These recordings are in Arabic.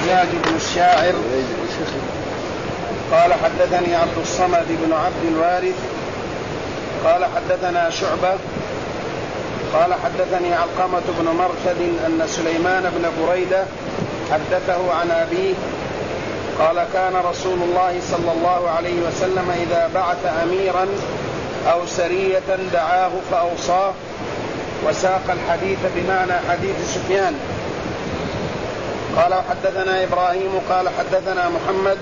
حجاج بن الشاعر قال حدثني عبد الصمد بن عبد الوارث قال حدثنا شعبة قال حدثني علقمة بن مرثد أن سليمان بن بريدة حدثه عن أبيه قال كان رسول الله صلى الله عليه وسلم إذا بعث أميرا أو سرية دعاه فأوصاه، وساق الحديث بمعنى حديث سفيان. قال حدثنا إبراهيم قال حدثنا محمد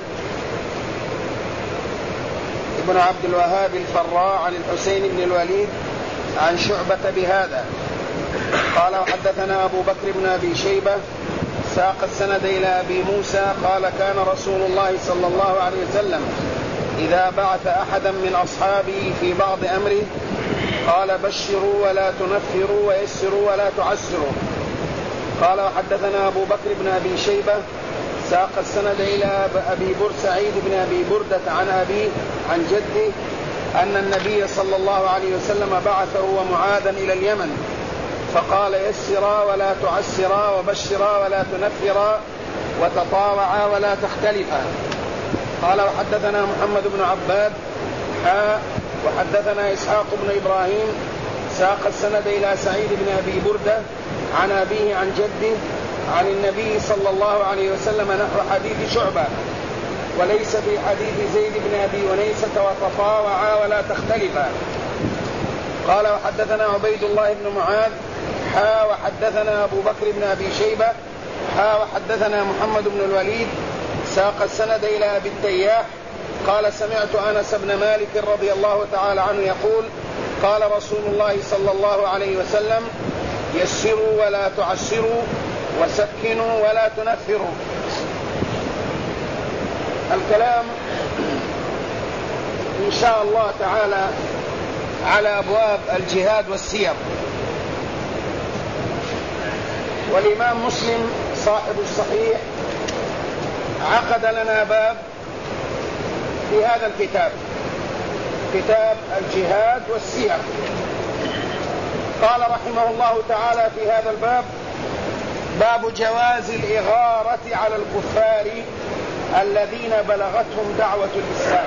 ابن عبد الوهاب الفراء عن الحسين بن الوليد عن شعبة بهذا. قال حدثنا أبو بكر بن أبي شيبة ساق السند إلى أبي موسى قال كان رسول الله صلى الله عليه وسلم إذا بعث أحدا من أصحابه في بعض أمره قال بشروا ولا تنفروا ويسروا ولا تعسروا. قال وحدثنا أبو بكر بن أبي شيبة ساق السند إلى أبي سعيد بن أبي بردة عن أبيه عن جده أن النبي صلى الله عليه وسلم بعثه ومعاذا إلى اليمن فقال يسرا ولا تعسرا وبشرا ولا تنفرا وتطاوعا ولا تختلفا. قال وحدثنا محمد بن عباد وحدثنا إسحاق بن إبراهيم ساق السند إلى سعيد بن أبي بردة عن أبيه عن جده عن النبي صلى الله عليه وسلم نحو حديث شعبة وليس في حديث زيد بن أبي ونيسة وتطاوعا ولا تختلفا. قال وحدثنا عبيد الله بن معاذ وحدثنا أبو بكر بن أبي شيبة وحدثنا محمد بن الوليد ساق السند إلى أبي التياح قال سمعت أنس بن مالك رضي الله تعالى عنه يقول قال رسول الله صلى الله عليه وسلم يسروا ولا تعسروا وسكنوا ولا تنفروا. الكلام إن شاء الله تعالى على أبواب الجهاد والسير. والإمام مسلم صاحب الصحيح عقد لنا باب في هذا الكتاب كتاب الجهاد والسير. قال رحمه الله تعالى في هذا الباب باب جواز الإغارة على الكفار الذين بلغتهم دعوة الإسلام.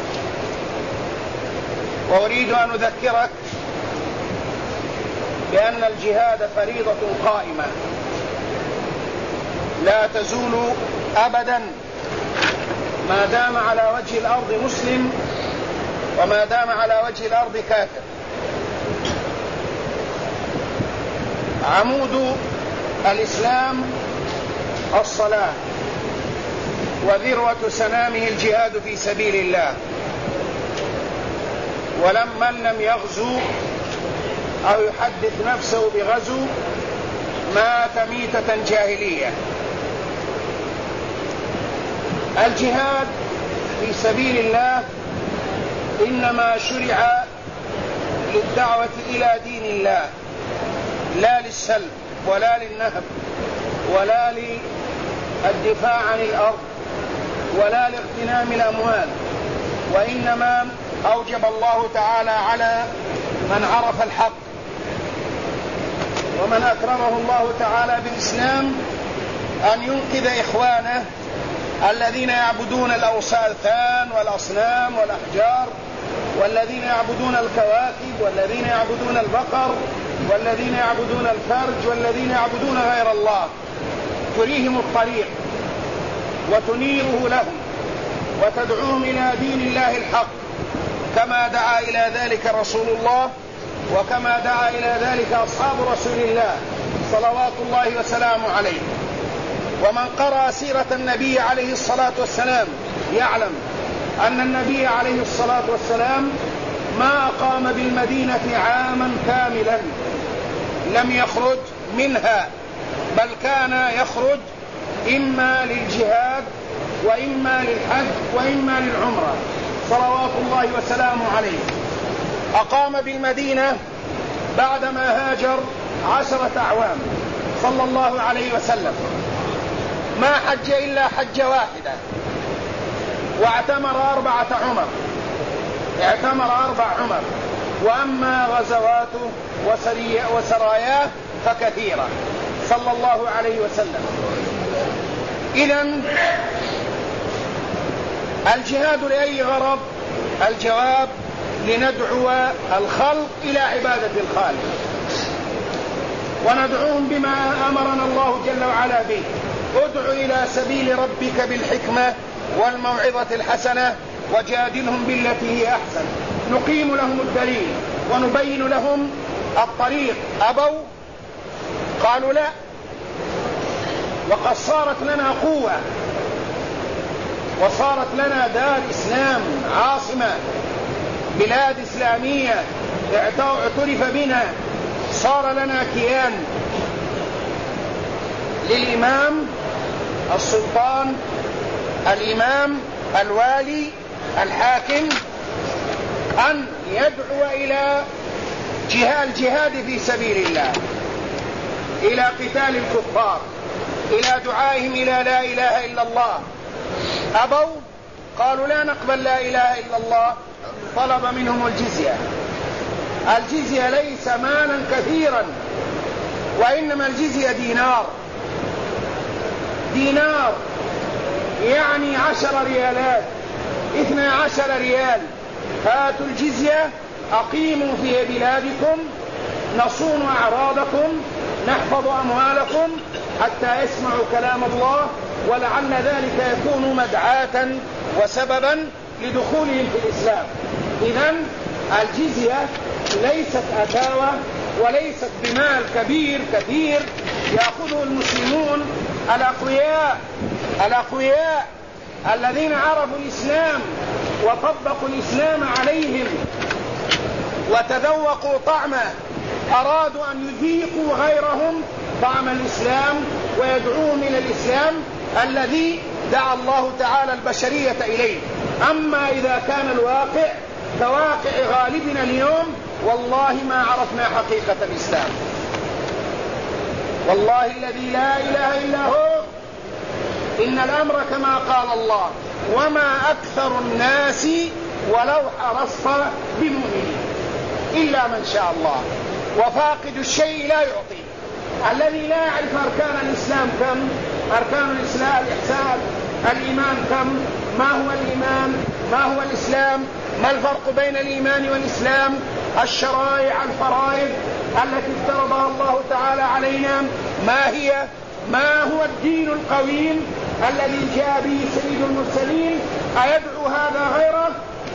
وأريد أن أذكرك بأن الجهاد فريضة قائمة لا تزول أبدا ما دام على وجه الأرض مسلم وما دام على وجه الأرض كافر. عمود الإسلام الصلاة وذروة سنامه الجهاد في سبيل الله. ولمن لم يغزو أو يحدث نفسه بغزو مات ميتة جاهلية. الجهاد في سبيل الله إنما شرع للدعوة إلى دين الله لا للسلب ولا للنهب ولا للدفاع عن الأرض ولا لاغتنام الأموال، وإنما أوجب الله تعالى على من عرف الحق ومن أكرمه الله تعالى بالإسلام أن ينقذ إخوانه الذين يعبدون الأوثان والأصنام والأحجار والذين يعبدون الكواكب والذين يعبدون البقر والذين يعبدون الفرج والذين يعبدون غير الله. تريهم الطريق وتنيره لهم وتدعوهم إلى دين الله الحق كما دعا إلى ذلك رسول الله وكما دعا إلى ذلك أصحاب رسول الله صلوات الله وسلامه عليه. ومن قرأ سيرة النبي عليه الصلاة والسلام يعلم أن النبي عليه الصلاة والسلام ما أقام بالمدينة عاما كاملا لم يخرج منها، بل كان يخرج إما للجهاد وإما للحج وإما للعمرة صلوات الله وسلامه عليه. أقام بالمدينة بعدما هاجر 10 أعوام صلى الله عليه وسلم، ما حج إلا حجة واحدة، واعتمر 4 عمر، اعتمر 4 عمر، وأما غزواته وسراياه فكثيرة صلى الله عليه وسلم. إذن الجهاد لأي غرض؟ الجواب: لندعو الخلق إلى عبادة الخالق، وندعوهم بما أمرنا الله جل وعلا به: ادع إلى سبيل ربك بالحكمة والموعظة الحسنة وجادلهم بالتي هي أحسن. نقيم لهم الدليل ونبين لهم الطريق. أبوا، قالوا لا. وقد صارت لنا قوة وصارت لنا دار إسلام، عاصمة، بلاد إسلامية اعترف بنا، صار لنا كيان للإمام السلطان، الإمام الوالي الحاكم، أن يدعو إلى الجهاد في سبيل الله، إلى قتال الكفار، إلى دعائهم إلى لا إله إلا الله. أبوا، قالوا لا نقبل لا إله إلا الله. طلب منهم الجزية. الجزية ليس مالا كثيرا، وإنما الجزية دينار، يعني 10 ريالات، 12 ريال. هاتوا الجزية، أقيموا في بلادكم، نصون أعراضكم، نحفظ أموالكم حتى يسمعوا كلام الله، ولعل ذلك يكون مدعاة وسببا لدخولهم في الإسلام. إذن الجزية ليست أتاوى وليست بمال كبير كثير يأخذه المسلمون الأقوياء الذين عرفوا الإسلام وطبقوا الإسلام عليهم وتذوقوا طعمه، أرادوا أن يذيقوا غيرهم طعم الإسلام ويدعوهم إلى الإسلام الذي دعا الله تعالى البشرية إليه. أما إذا كان الواقع كواقع غالبنا اليوم، والله ما عرفنا حقيقة الإسلام. والله الذي لا إله إلا هو، إن الأمر كما قال الله: وما أكثر الناس ولو حرصت بمؤمنين إلا من شاء الله. وفاقد الشيء لا يعطي. الذي لا يعرف أركان الإسلام كم، أركان الإسلام الإحسان، الإيمان كم، ما هو الإيمان، ما هو الإسلام، ما الفرق بين الإيمان والإسلام، الشرائع، الفرائض التي افترضها الله تعالى علينا ما هي، ما هو الدين القويم الذي جاء به سيد المرسلين، أيدعو هذا غيره،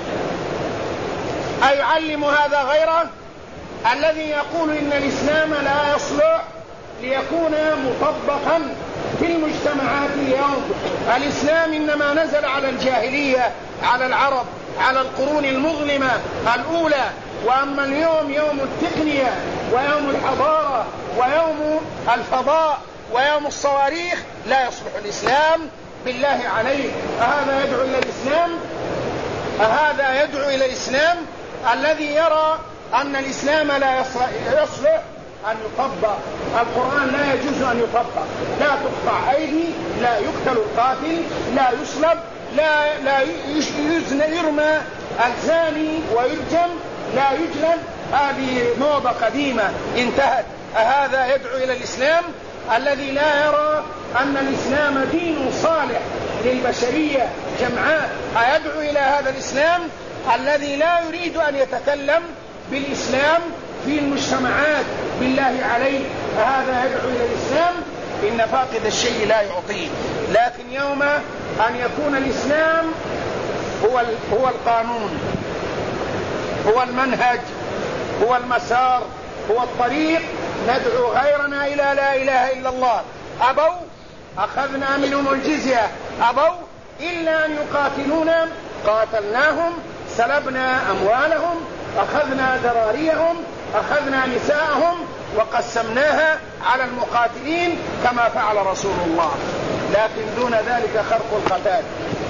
أيعلم هذا غيره؟ الذي يقول إن الإسلام لا يصلح ليكون مطبقا في المجتمعات اليوم. الإسلام إنما نزل على الجاهلية، على العرب، على القرون المظلمة الأولى. وأما اليوم يوم التقنية ويوم الحضارة ويوم الفضاء ويوم الصواريخ، لا يصلح الإسلام. بالله عليك، أهذا يدعو إلى الإسلام؟ أهذا يدعو إلى الإسلام الذي يرى أن الإسلام لا يصلح أن يطبق؟ القرآن لا يجوز أن يطبق، لا تقطع أيدي، لا يقتل القاتل، لا يصلب، لا يرمى الزاني ويرجم، لا يجلد. هذه موضة قديمة انتهت. أهذا يدعو إلى الإسلام الذي لا يرى أن الإسلام دين صالح للبشرية جمعاء؟ أيدعو إلى هذا الإسلام الذي لا يريد أن يتكلم بالإسلام في المجتمعات؟ بالله عليه، هذا يدعو إلى الإسلام؟ إن فاقد الشيء لا يعطيه. لكن يوم أن يكون الإسلام هو القانون، هو المنهج، هو المسار، هو الطريق، ندعو غيرنا إلى لا إله إلا الله. أبوا، أخذنا منهم الجزية. أبوا إلا أن يقاتلونا، قاتلناهم، سلبنا أموالهم، أخذنا ذراريهم، أخذنا نساءهم وقسمناها على المقاتلين كما فعل رسول الله. لكن دون ذلك خرق القتال،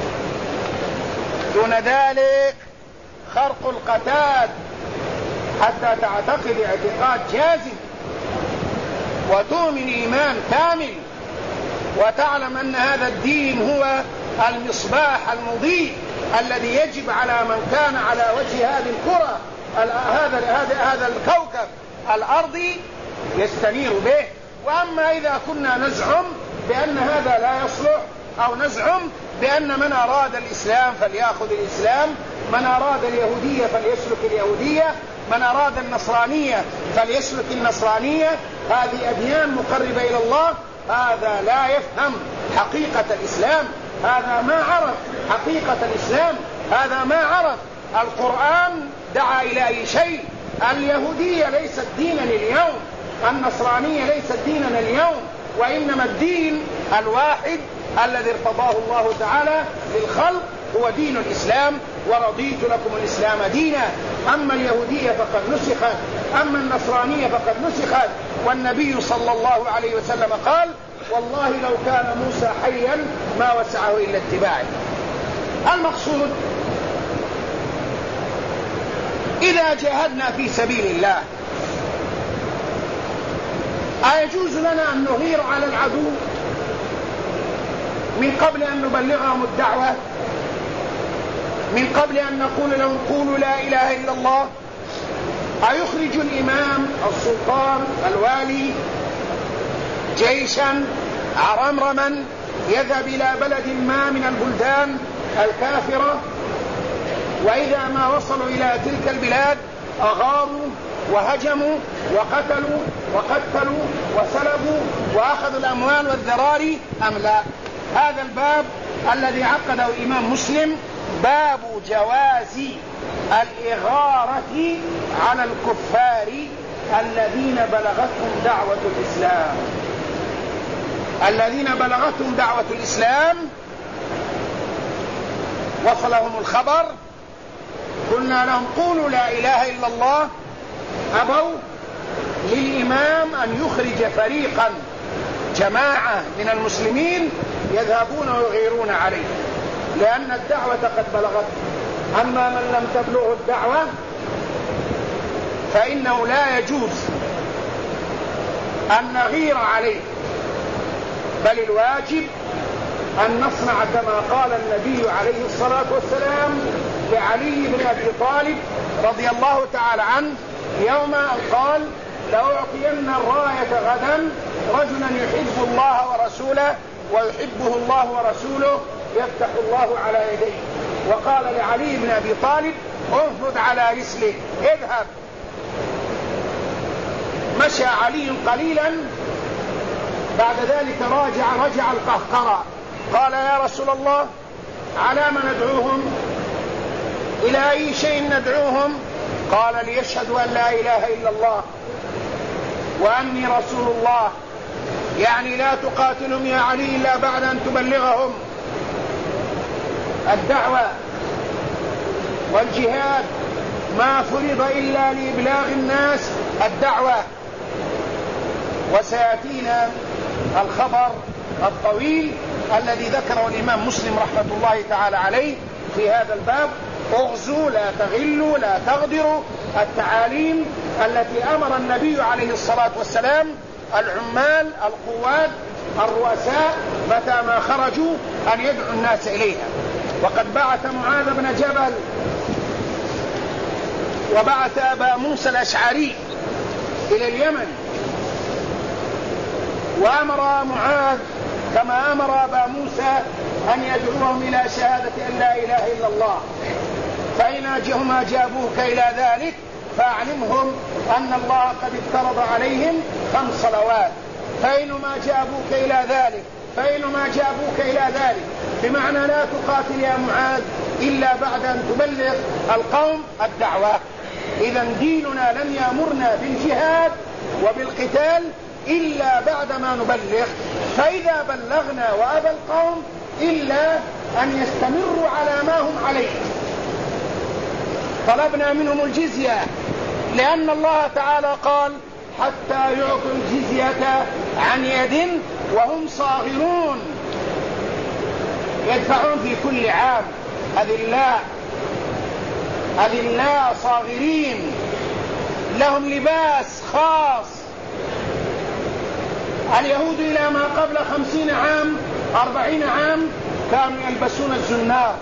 دون ذلك خرق القتال حتى تعتقد اعتقاد جازم وتؤمن إيمان كامل وتعلم أن هذا الدين هو المصباح المضيء الذي يجب على من كان على وجه هذه الكرة، هذا الكوكب الأرضي، يستنير به. وأما إذا كنا نزعم بأن هذا لا يصلح أو نزعم بأن من أراد الإسلام فليأخذ الإسلام، من أراد اليهودية فليسلك اليهودية، من أراد النصرانية فليسلك النصرانية. هذه أديان مقربة إلى الله. هذا لا يفهم حقيقة الإسلام، هذا ما عرف حقيقة الإسلام، هذا ما عرف. القرآن دعا إلى أي شيء. اليهودية ليست دينا اليوم، النصرانية ليست ديننا اليوم، وإنما الدين الواحد الذي ارتضاه الله تعالى للخلق هو دين الإسلام، ورضيت لكم الإسلام دينا. أما اليهودية فقد نسخت، أما النصرانية فقد نسخت. والنبي صلى الله عليه وسلم قال: والله لو كان موسى حيا ما وسعه إلا اتباعي. المقصود إذا جاهدنا في سبيل الله أيجوز لنا أن نغير على العدو من قبل أن نبلغهم الدعوة، من قبل أن نقول لهم قولوا لا إله إلا الله؟ أيخرج الإمام السلطان الوالي جيشا عرمرما يذهب إلى بلد ما من البلدان الكافرة، وإذا ما وصلوا إلى تلك البلاد أغاروا وهجموا وقتلوا وسلبوا وأخذوا الأموال والذراري أم لا؟ هذا الباب الذي عقده الإمام مسلم باب جواز الإغارة على الكفار الذين بلغتهم دعوة الإسلام. الذين بلغتهم دعوة الإسلام وصلهم الخبر، قلنا لهم قولوا لا إله إلا الله، أبوا، للإمام أن يخرج فريقا جماعة من المسلمين يذهبون ويغيرون عليه، لأن الدعوة قد بلغت. أما من لم تبلغه الدعوة فإنه لا يجوز أن نغير عليه، بل الواجب أن نصنع كما قال النبي عليه الصلاة والسلام لعلي بن أبي طالب رضي الله تعالى عنه يوم أن قال: لأعطين الراية غدا رجلا يحب الله ورسوله ويحبه الله ورسوله يفتح الله على يديه. وقال لعلي بن أبي طالب: انفذ على رسله، اذهب. مشى علي قليلا، بعد ذلك رجع القهقرى، قال: يا رسول الله، على ما ندعوهم؟ إلى أي شيء ندعوهم؟ قال: ليشهدوا أن لا إله إلا الله وأني رسول الله. يعني لا تقاتلهم يا علي إلا بعد أن تبلغهم الدعوة والجهاد، ما فرض إلا لإبلاغ الناس الدعوة. وسيأتينا الخبر الطويل الذي ذكره الإمام مسلم رحمة الله تعالى عليه في هذا الباب: اغزوا لا تغلوا لا تغدروا. التعاليم التي أمر النبي عليه الصلاة والسلام العمال القواد الرؤساء متى ما خرجوا أن يدعوا الناس إليها. وقد بعث معاذ بن جبل وبعث أبا موسى الأشعري إلى اليمن، وأمر معاذ كما أمر أبا موسى أن يدعوهم إلى شهادة أن لا إله إلا الله. فإن ما جابوك إلى ذلك فأعلمهم أن الله قد افترض عليهم 5 صلوات. فإنما جابوك إلى ذلك بمعنى لا تقاتل يا معاذ إلا بعد أن تبلغ القوم الدعوة. إذن ديننا لم يأمرنا بالجهاد وبالقتال إلا بعدما نبلغ. فإذا بلغنا وأبى القوم إلا أن يستمروا على ما هم عليه طلبنا منهم الجزية، لأن الله تعالى قال: حتى يعطوا الجزية عن يد وهم صاغرون. يدفعون في كل عام أذلاء صاغرين، لهم لباس خاص. اليهود إلى ما قبل 50 عام 40 عام كانوا يلبسون الزنار،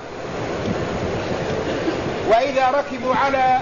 وإذا ركبوا على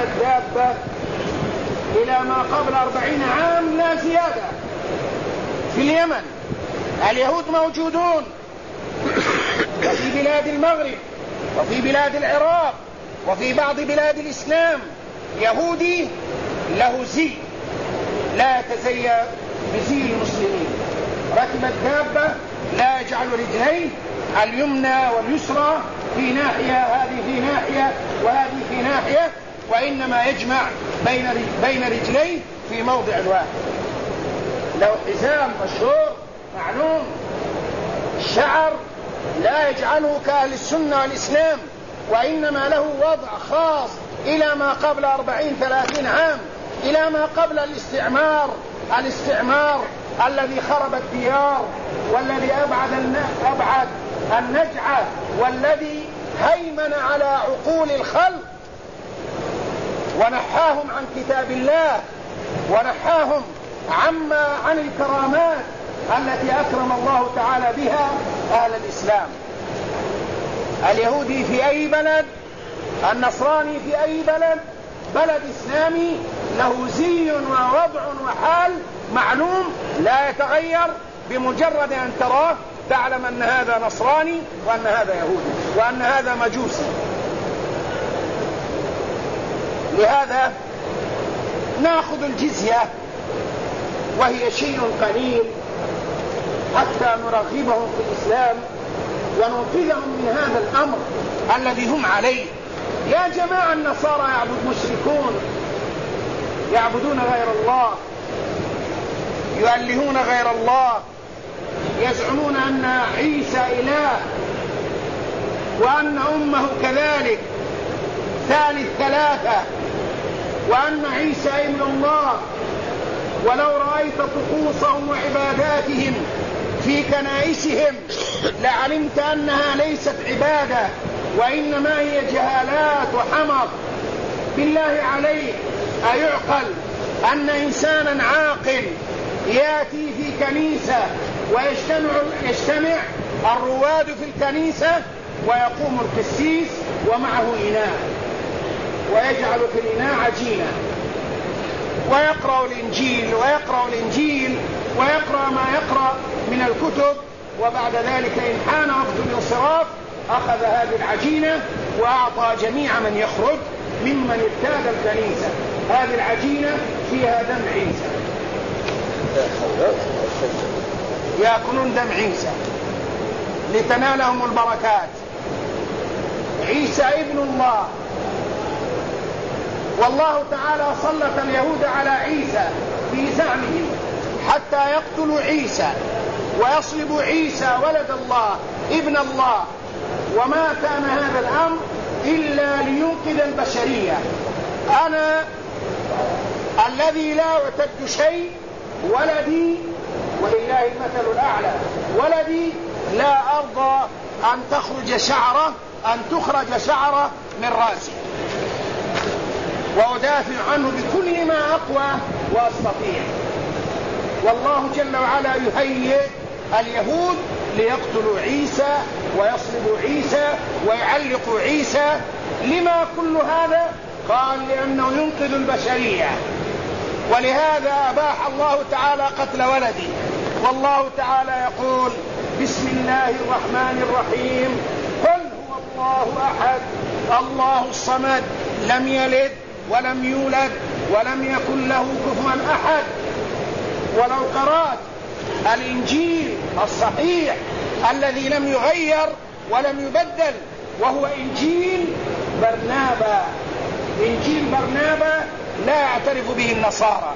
الدابة إلى ما قبل 40 عام لا زيادة في اليمن اليهود موجودون، وفي بلاد المغرب، وفي بلاد العراق، وفي بعض بلاد الإسلام يهودي له زي لا يتزي بزي المسلمين، ركب الدابة لا يجعل رجليه اليمنى واليسرى في ناحية، هذه في ناحية وهذه في ناحية، وإنما يجمع بين رجليه في موضع واحد. له حزام مشهور معلوم. الشعر لا يجعله كأهل السنة والإسلام، وإنما له وضع خاص إلى ما قبل 40-30 عام، إلى ما قبل الاستعمار الذي خرب الديار، والذي أبعد النجعة، والذي هيمن على عقول الخلق ونحاهم عن كتاب الله، ونحاهم عن الكرامات التي أكرم الله تعالى بها أهل الإسلام. اليهودي في أي بلد، النصراني في أي بلد إسلامي، له زي ووضع وحال معلوم لا يتغير، بمجرد أن تراه تعلم أن هذا نصراني وأن هذا يهودي وأن هذا مجوسي. لهذا نأخذ الجزية وهي شيء قليل حتى نرغبهم في الإسلام وننقذهم من هذا الأمر الذي هم عليه. يا جماعة، النصارى مشركون، يعبدون غير الله، يؤلهون غير الله، يزعمون أن عيسى إله وأن أمه كذلك ثالث ثلاثة، وأن عيسى ابن الله. ولو رأيت طقوسهم وعباداتهم في كنائسهم لعلمت أنها ليست عبادة، وإنما هي جهالات وحمق. بالله عليك، أيعقل أن إنسانا عاقل يأتي في كنيسة ويجتمع الرواد في الكنيسة، ويقوم القسيس ومعه إناء ويجعل في الإناء عجينة ويقرأ الإنجيل ويقرأ ما يقرأ من الكتب، وبعد ذلك إن حان وقت الانصراف أخذ هذه العجينة وأعطى جميع من يخرج ممن ارتاد الكنيسة. هذه العجينة فيها دم عيسى، يأكلون دم عيسى لتنالهم البركات. عيسى ابن الله، والله تعالى سلط اليهود على عيسى في زعمهم حتى يقتلوا عيسى ويصلبوا عيسى ولد الله ابن الله، وما كان هذا الأمر إلا لينقذ البشرية. أنا الذي لا أعتد شيء، ولدي ولله المثل الأعلى، ولدي لا أرضى أن تخرج شعرة من رأسي، وأدافع عنه بكل ما أقوى وأستطيع. والله جل وعلا يهيئ اليهود ليقتلوا عيسى ويصلبوا عيسى ويعلقوا عيسى. لما كل هذا؟ قال لأنه ينقذ البشرية، ولهذا أباح الله تعالى قتل ولدي. والله تعالى يقول: بسم الله الرحمن الرحيم، قل هو الله أحد الله الصمد لم يلد ولم يولد ولم يكن له كفوا أحد. ولو قرأت الإنجيل الصحيح الذي لم يغير ولم يبدل، وهو إنجيل برنابا، إنجيل برنابا لا يعترف به النصارى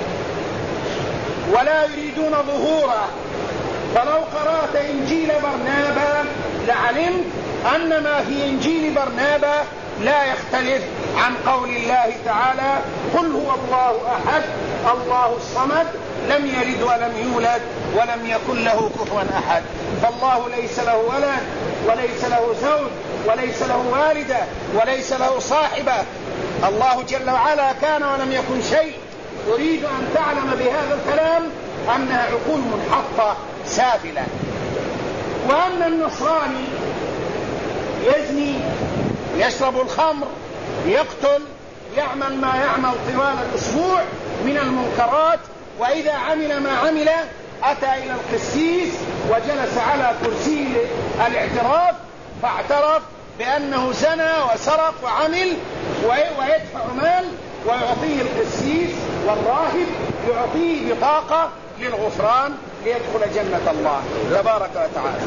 ولا يريدون ظهوره. فلو قرأت إنجيل برنابا لعلمت أن ما في إنجيل برنابا لا يختلف عن قول الله تعالى: قل هو الله أحد الله الصمد لم يلد ولم يولد ولم يكن له كفوا أحد. فالله ليس له ولد وليس له زوج وليس له والدة وليس له صاحبة. الله جل وعلا كان ولم يكن شيء. أريد أن تعلم بهذا الكلام أنها عقول منحطة سافلة. وأن النصراني يزني، يشرب الخمر، يقتل، يعمل ما يعمل طوال الأسبوع من المنكرات، وإذا عمل ما عمل أتى إلى القسيس وجلس على كرسي الاعتراف فاعترف بأنه زنى وسرق وعمل ويدفع مال ويعطيه القسيس، والراهب يعطيه بطاقة للغفران ليدخل جنة الله تبارك وتعالى.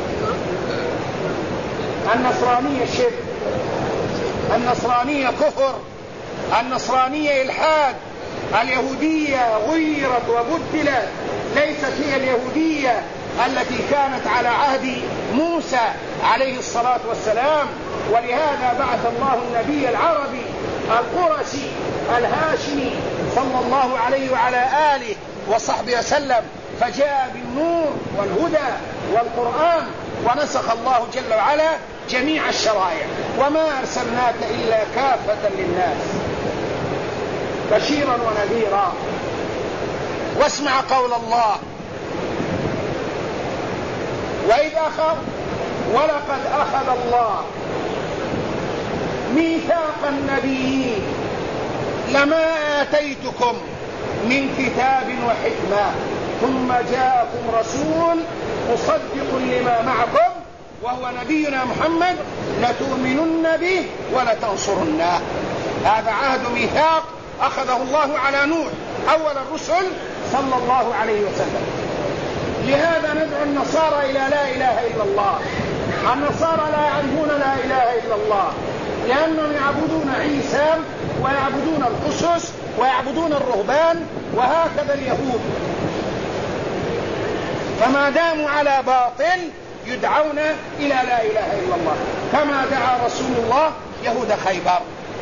النصرانية شرك، النصرانية كفر، النصرانية إلحاد، اليهودية غيرت وبدلت، ليست هي اليهودية التي كانت على عهد موسى عليه الصلاة والسلام. ولهذا بعث الله النبي العربي القرشي الهاشمي صلى الله عليه وعلى آله وصحبه وسلم، فجاء بالنور والهدى والقرآن، ونسخ الله جل وعلا جميع الشرائع. وما أرسلناك إلا كافة للناس بشيرا ونذيرا. واسمع قول الله: ولقد أخذ الله ميثاق النبيين لما آتيتكم من كتاب وحكمة ثم جاءكم رسول مصدق لما معكم وهو نبينا محمد لتؤمنن به ولتنصرنه. هذا عهد ميثاق أخذه الله على نوح أول الرسل صلى الله عليه وسلم. لهذا ندعو النصارى إلى لا إله إلا الله. النصارى لا يعرفون لا إله إلا الله لأنهم يعبدون عيسى ويعبدون القسس ويعبدون الرهبان وهكذا اليهود، فما داموا على باطل يدعون إلى لا إله إلا الله، كما دعا رسول الله يهود خيبر،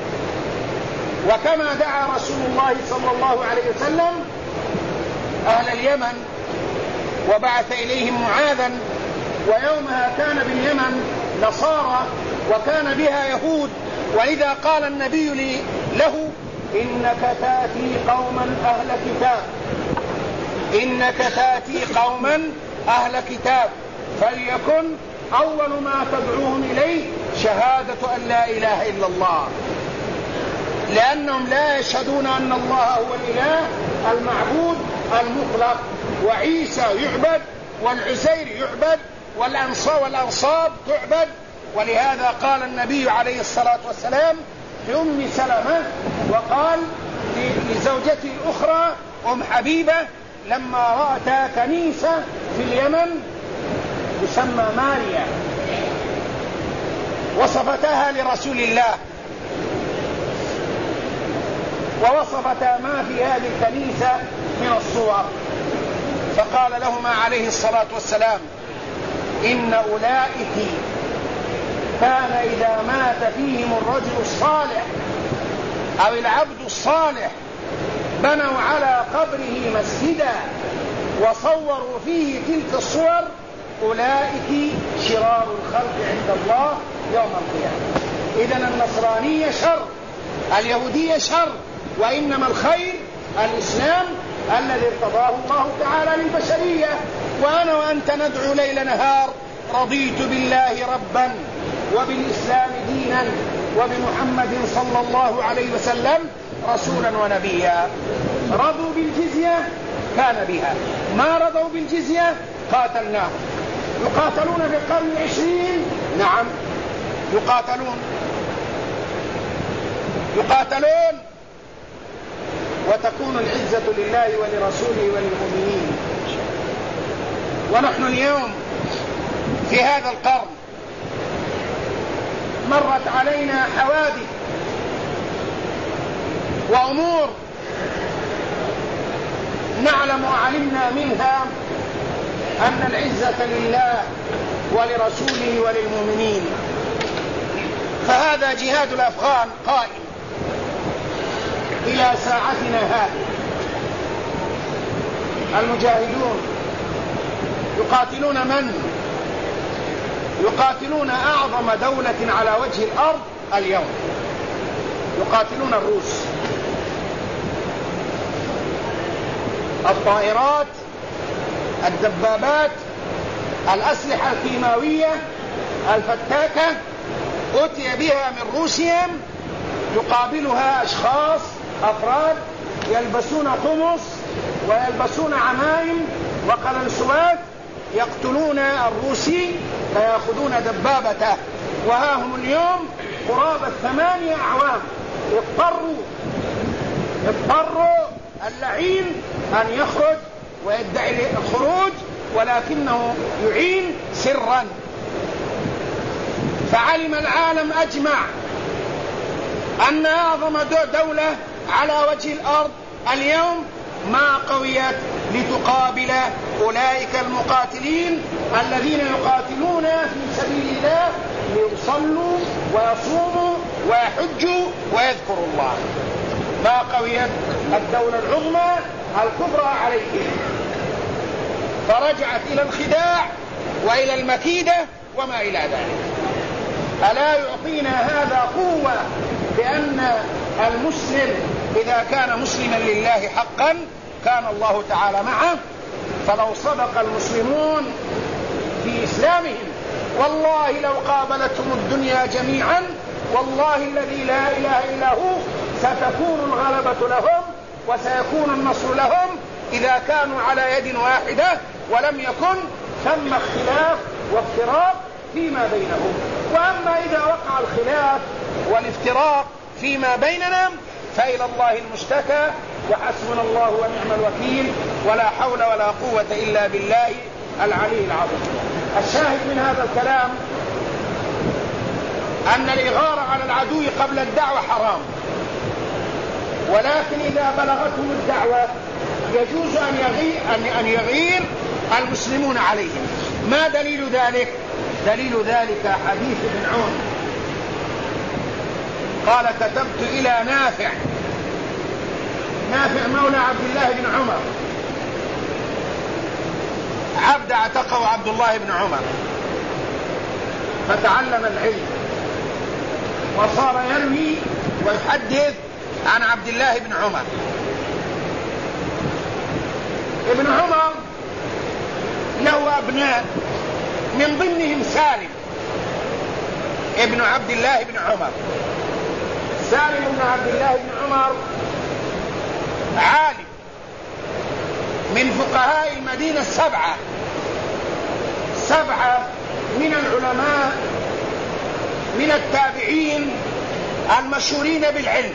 وكما دعا رسول الله صلى الله عليه وسلم أهل اليمن وبعث إليهم معاذا، ويومها كان باليمن نصارى وكان بها يهود، ولذا قال النبي له: إنك تأتي قوما أهل كتاب، إنك تأتي قوما أهل كتاب، فليكن أول ما تدعوهم إليه شهادة أن لا إله إلا الله، لأنهم لا يشهدون أن الله هو الإله المعبود المطلق، وعيسى يعبد والعزير يعبد والأنصاب تعبد. ولهذا قال النبي عليه الصلاة والسلام لأم سلمة وقال لزوجته الأخرى أم حبيبة لما رأت كنيسة في اليمن تسمى ماريا وصفتها لرسول الله ووصفتا ما في هذه الكنيسة من الصور، فقال لهما عليه الصلاة والسلام: إن أولئك كان إذا مات فيهم الرجل الصالح أو العبد الصالح بنوا على قبره مسجدا وصوروا فيه تلك الصور، أولئك شرار الخلق عند الله يوم القيامة. إذن النصرانية شر، اليهودية شر، وإنما الخير الإسلام الذي ارتضاه الله تعالى للبشرية. وأنا وأنت ندعو ليل نهار: رضيت بالله ربا وبالإسلام دينا وبمحمد صلى الله عليه وسلم رسولا ونبيا. رضوا بالجزية كان بها، ما رضوا بالجزية قاتلناهم. يقاتلون في القرن 20، نعم يقاتلون وتكون العزة لله ولرسوله وللمؤمنين. ونحن اليوم في هذا القرن مرت علينا حوادث وأمور نعلم وعلمنا منها أن العزة لله ولرسوله وللمؤمنين. فهذا جهاد الأفغان قائم إلى ساعتنا هذه. المجاهدون يقاتلون من؟ يقاتلون أعظم دولة على وجه الأرض اليوم، يقاتلون الروس. الطائرات، الدبابات، الأسلحة الكيماوية الفتاكة أتي بها من روسيا، يقابلها أشخاص أفراد يلبسون قمص ويلبسون عمائم وقلنسوات يقتلون الروسي فيأخذون دبابته، وها هم اليوم قرابة 8 أعوام اضطروا اللعين أن يخرج ويدعي الخروج، ولكنه يعين سرا. فعلم العالم أجمع أن أعظم دولة على وجه الأرض اليوم ما قويت لتقابل أولئك المقاتلين الذين يقاتلون في سبيل الله ليصلوا ويصوموا ويحجوا ويذكروا الله. ما قويت الدولة العظمى الكبرى عليهم، فرجعت إلى الخداع وإلى المكيدة وما إلى ذلك. ألا يعطينا هذا قوة بأن المسلم إذا كان مسلما لله حقا كان الله تعالى معه. فلو صدق المسلمون في إسلامهم والله لو قابلتهم الدنيا جميعا والله الذي لا إله إلا هو ستكون الغلبة لهم وسيكون النصر لهم إذا كانوا على يد واحدة ولم يكن ثم اختلاف وافتراق فيما بينهم. وأما إذا وقع الخلاف والافتراق فيما بيننا فإلى الله المشتكى، وحسبنا الله ونعم الوكيل، ولا حول ولا قوة إلا بالله العلي العظيم. الشاهد من هذا الكلام أن الإغارة على العدو قبل الدعوة حرام، ولكن إذا بلغتهم الدعوة يجوز أن يغير المسلمون عليهم. ما دليل ذلك؟ دليل ذلك حديث ابن عون قال: كتبت إلى نافع مولى عبد الله بن عمر، عبد اعتقه عبد الله بن عمر، فتعلم العلم وصار يروي ويحدث عن عبد الله بن عمر. ابن عمر له أبناء من ضمنهم سالم ابن عبد الله بن عمر. سالم بن عبد الله بن عمر عالم من فقهاء المدينة سبعة من العلماء من التابعين المشهورين بالعلم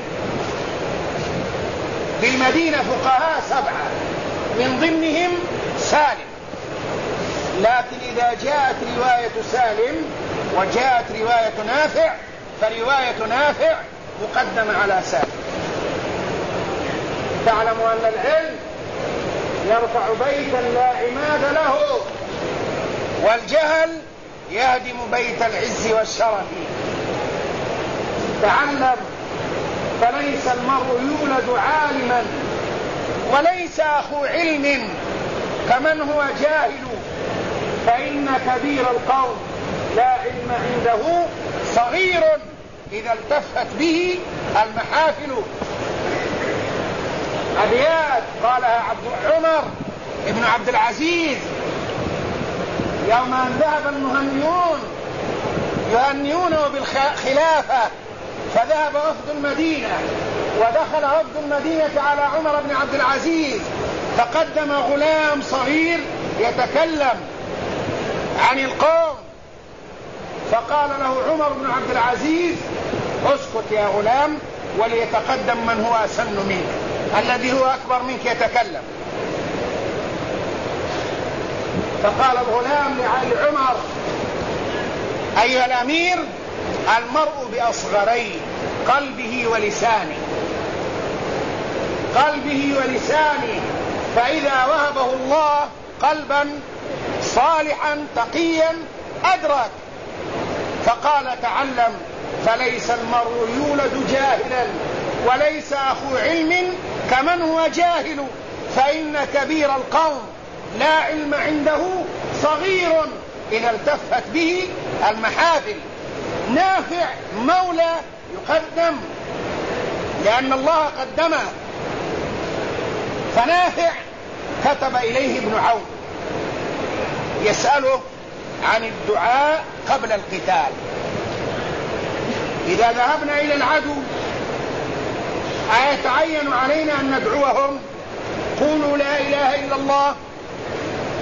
بالمدينة، فقهاء 7 من ضمنهم سالم. لكن إذا جاءت رواية سالم وجاءت رواية نافع فرواية نافع مقدمة على سالم. تعلم أن العلم يرفع بيتا لا عماد له، والجهل يهدم بيت العز والشرف. تعلم فليس المرء يولد عالما، وليس أخو علم كمن هو جاهل، فإن كبير القوم لا علم عنده صغير إذا التفت به المحافل. أبيات قالها عمر ابن عبد العزيز يوم أن ذهب المهنيون يهنيونه بالخلافة، فذهب وفد المدينة ودخل وفد المدينة على عمر بن عبد العزيز، فقدم غلام صغير يتكلم عن القوم، فقال له عمر بن عبد العزيز: اسكت يا غلام وليتقدم من هو أسن منك، الذي هو أكبر منك يتكلم. فقال الغلام لعمر: أيها الأمير، المرء بأصغري قلبه ولسانه، فإذا وهبه الله قلبا صالحا تقيا أدرك. فقال: تعلم فليس المرء يولد جاهلا، وليس أخو علم كمن هو جاهل، فإن كبير القوم لا علم عنده صغير إذا التفت به المحافل. نافع مولى يقدم لأن الله قدمه، فنافع كتب إليه ابن عون يسأله عن الدعاء قبل القتال. إذا ذهبنا إلى العدو أيتعين علينا أن ندعوهم؟ قولوا لا إله إلا الله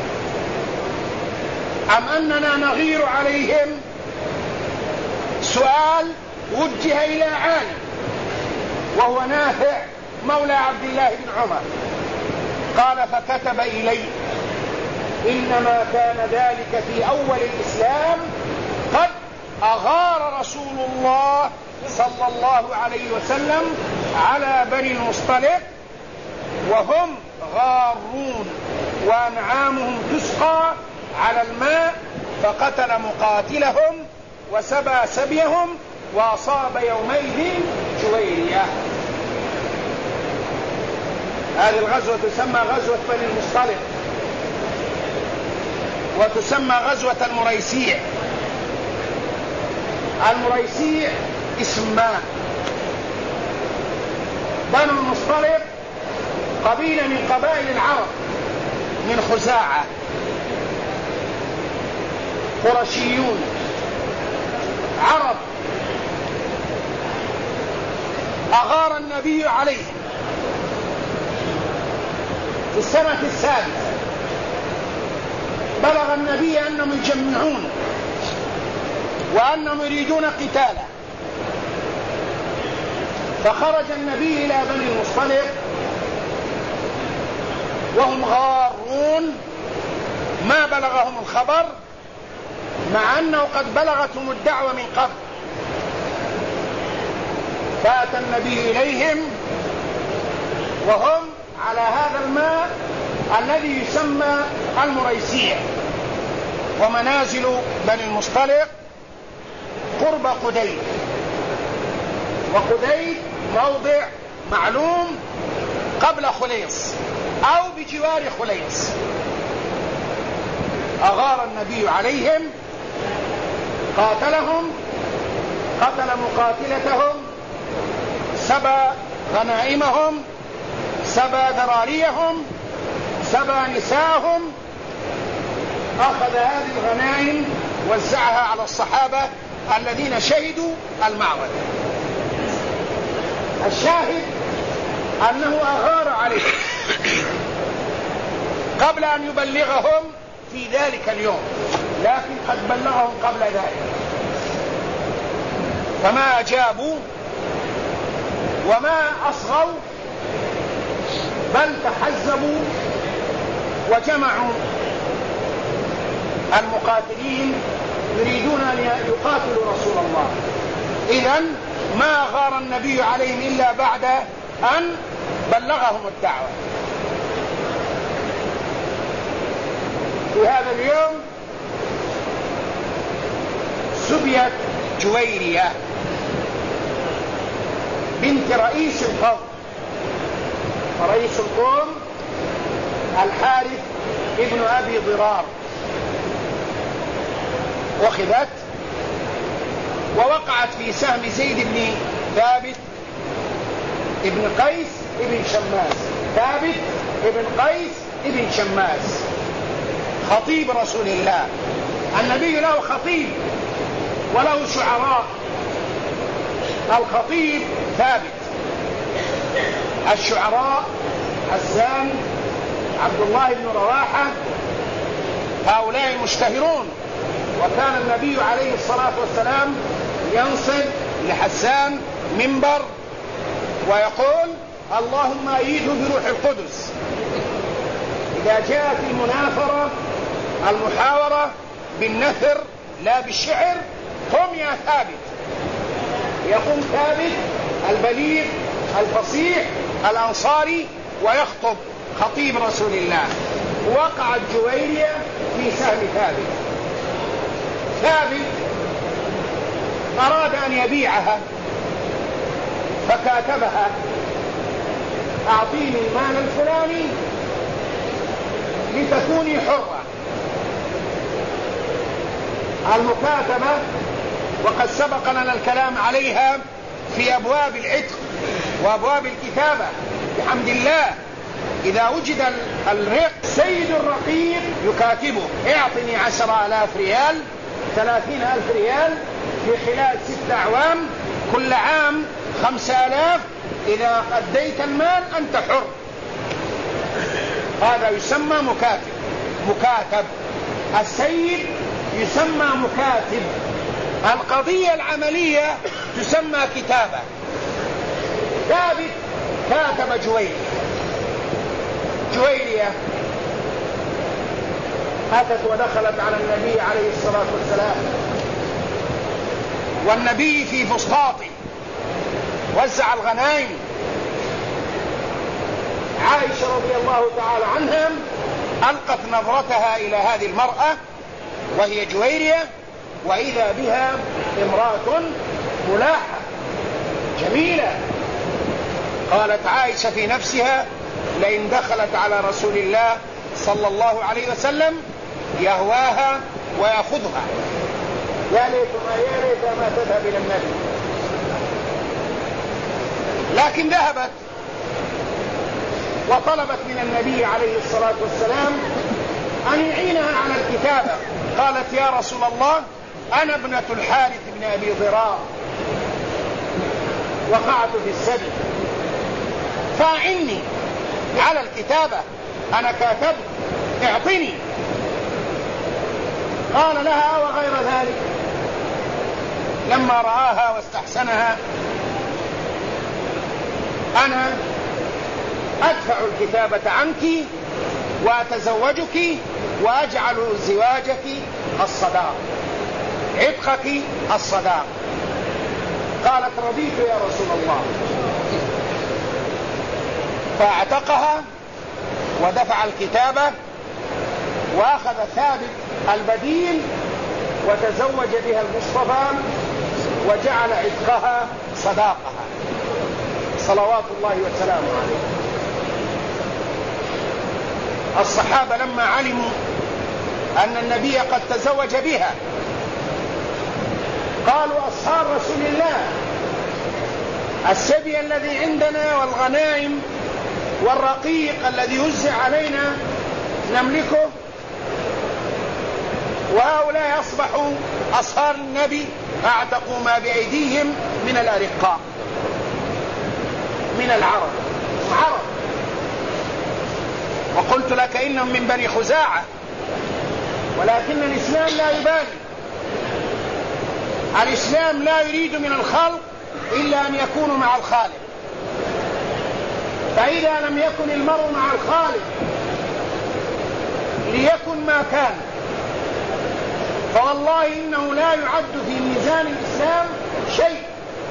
أم أننا نغير عليهم؟ سؤال وجه إلى عالم وهو نافع مولى عبد الله بن عمر، قال فكتب إلي إنما كان ذلك في أول الإسلام، قد أغار رسول الله صلى الله عليه وسلم على بني المصطلق وهم غارون وأنعامهم تسقى على الماء، فقتل مقاتلهم وسبى سبيهم وأصاب يومئذ جويرية. هذه الغزوة تسمى غزوة بني المصطلق وتسمى غزوة المريسيع. المريسيع اسم ماء. بنو المصطلق قبيلة من قبائل العرب من خزاعة، قرشيون عرب. أغار النبي عليهم في السنة السادسة، بلغ النبي أنهم يجمعون وأنهم يريدون قتاله، فخرج النبي إلى بني المصطلق وهم غارون، ما بلغهم الخبر مع أنه قد بلغتهم الدعوة من قبل. فأتى النبي إليهم وهم على هذا الماء الذي يسمى المريسيع. ومنازل بني المصطلق قرب قديد، وقديد موضع معلوم قبل خليص أو بجوار خليص. أغار النبي عليهم، قاتلهم، قتل مقاتلتهم، سبى غنائمهم، سبى ذراريهم، سبى نساهم، أخذ هذه الغنائم وزعها على الصحابة الذين شهدوا المعركة. الشاهد أنه أغار عليهم قبل أن يبلغهم في ذلك اليوم، لكن قد بلغهم قبل ذلك فما أجابوا وما أصغوا، بل تحزبوا وجمعوا المقاتلين يريدون أن يقاتلوا رسول الله. إذن ما غار النبي عليهم إلا بعد أن بلغهم الدعوة. في هذا اليوم سبيت جويرية بنت رئيس القوم، رئيس القوم الحارث ابن أبي ضرار، أخذت ووقعت في سهم زيد بن ثابت ابن قيس ابن شماس. ثابت ابن قيس ابن شماس خطيب رسول الله. النبي له خطيب وله شعراء. الخطيب ثابت، الشعراء حسان، عبد الله بن رواحة، هؤلاء مشتهرون. وكان النبي عليه الصلاة والسلام ينصب لحسان منبر ويقول اللهم أيده بروح القدس. إذا جاءت المحاورة بالنثر لا بالشعر، قم يا ثابت. يقوم ثابت البليغ الفصيح الأنصاري ويخطب خطيب رسول الله. وقعت جويرية في سهم ثابت. ثابت أراد أن يبيعها فكاتبها أعطيني المال الفلاني لتكوني حرة. المكاتبة وقد سبق لنا الكلام عليها في أبواب العتق وأبواب الكتابة بحمد الله. إذا وجد الرق سيد الرقيق يكاتبه اعطني 10,000 ريال 30,000 ريال في خلال 6 أعوام، كل عام 5,000، إذا أديت المال أنت حر. هذا يسمى مكاتب. السيد يسمى مكاتب. القضية العملية تسمى كتابة. ثابت كاتب جويرية أتت ودخلت على النبي عليه الصلاة والسلام، والنبي في فسطاطه وزع الغنائم. عائشة رضي الله تعالى عنها ألقت نظرتها إلى هذه المرأة وهي جويرية، وإذا بها امرأة ملاحة جميلة. قالت عائشة في نفسها: لئن دخلت على رسول الله صلى الله عليه وسلم يهواها ويأخذها. يا ليت ما تذهب إلى النبي. لكن ذهبت وطلبت من النبي عليه الصلاة والسلام أن يعينها على الكتابة. قالت: يا رسول الله، أنا ابنة الحارث بن أبي ضرار، وقعت في السبي، فأعني على الكتابة، أنا كاتب، اعطني. قال لها: وغير ذلك. لما رآها واستحسنها: أنا أدفع الكتابة عنك وأتزوجك وأجعل زواجك الصداق، عتقك الصداق. قالت: رضيت يا رسول الله. فاعتقها ودفع الكتابة، وأخذ ثابت البديل وتزوج بها المصطفى وجعل عتقها صداقها صلوات الله وسلامه عليه. الصحابة لما علموا أن النبي قد تزوج بها قالوا: أصحاب رسول الله، السبي الذي عندنا والغنائم والرقيق الذي يوزع علينا نملكه، وهؤلاء أصبحوا أصهار النبي أعتقوا ما بأيديهم من الأرقاء من العرب. وقلت لك إنهم من بني خزاعة، ولكن الإسلام لا يبالي. الإسلام لا يريد من الخلق إلا أن يكونوا مع الخالق، فإذا لم يكن المرء مع الخالق ليكن ما كان، فوالله إنه لا يعد في ميزان الإسلام شيء.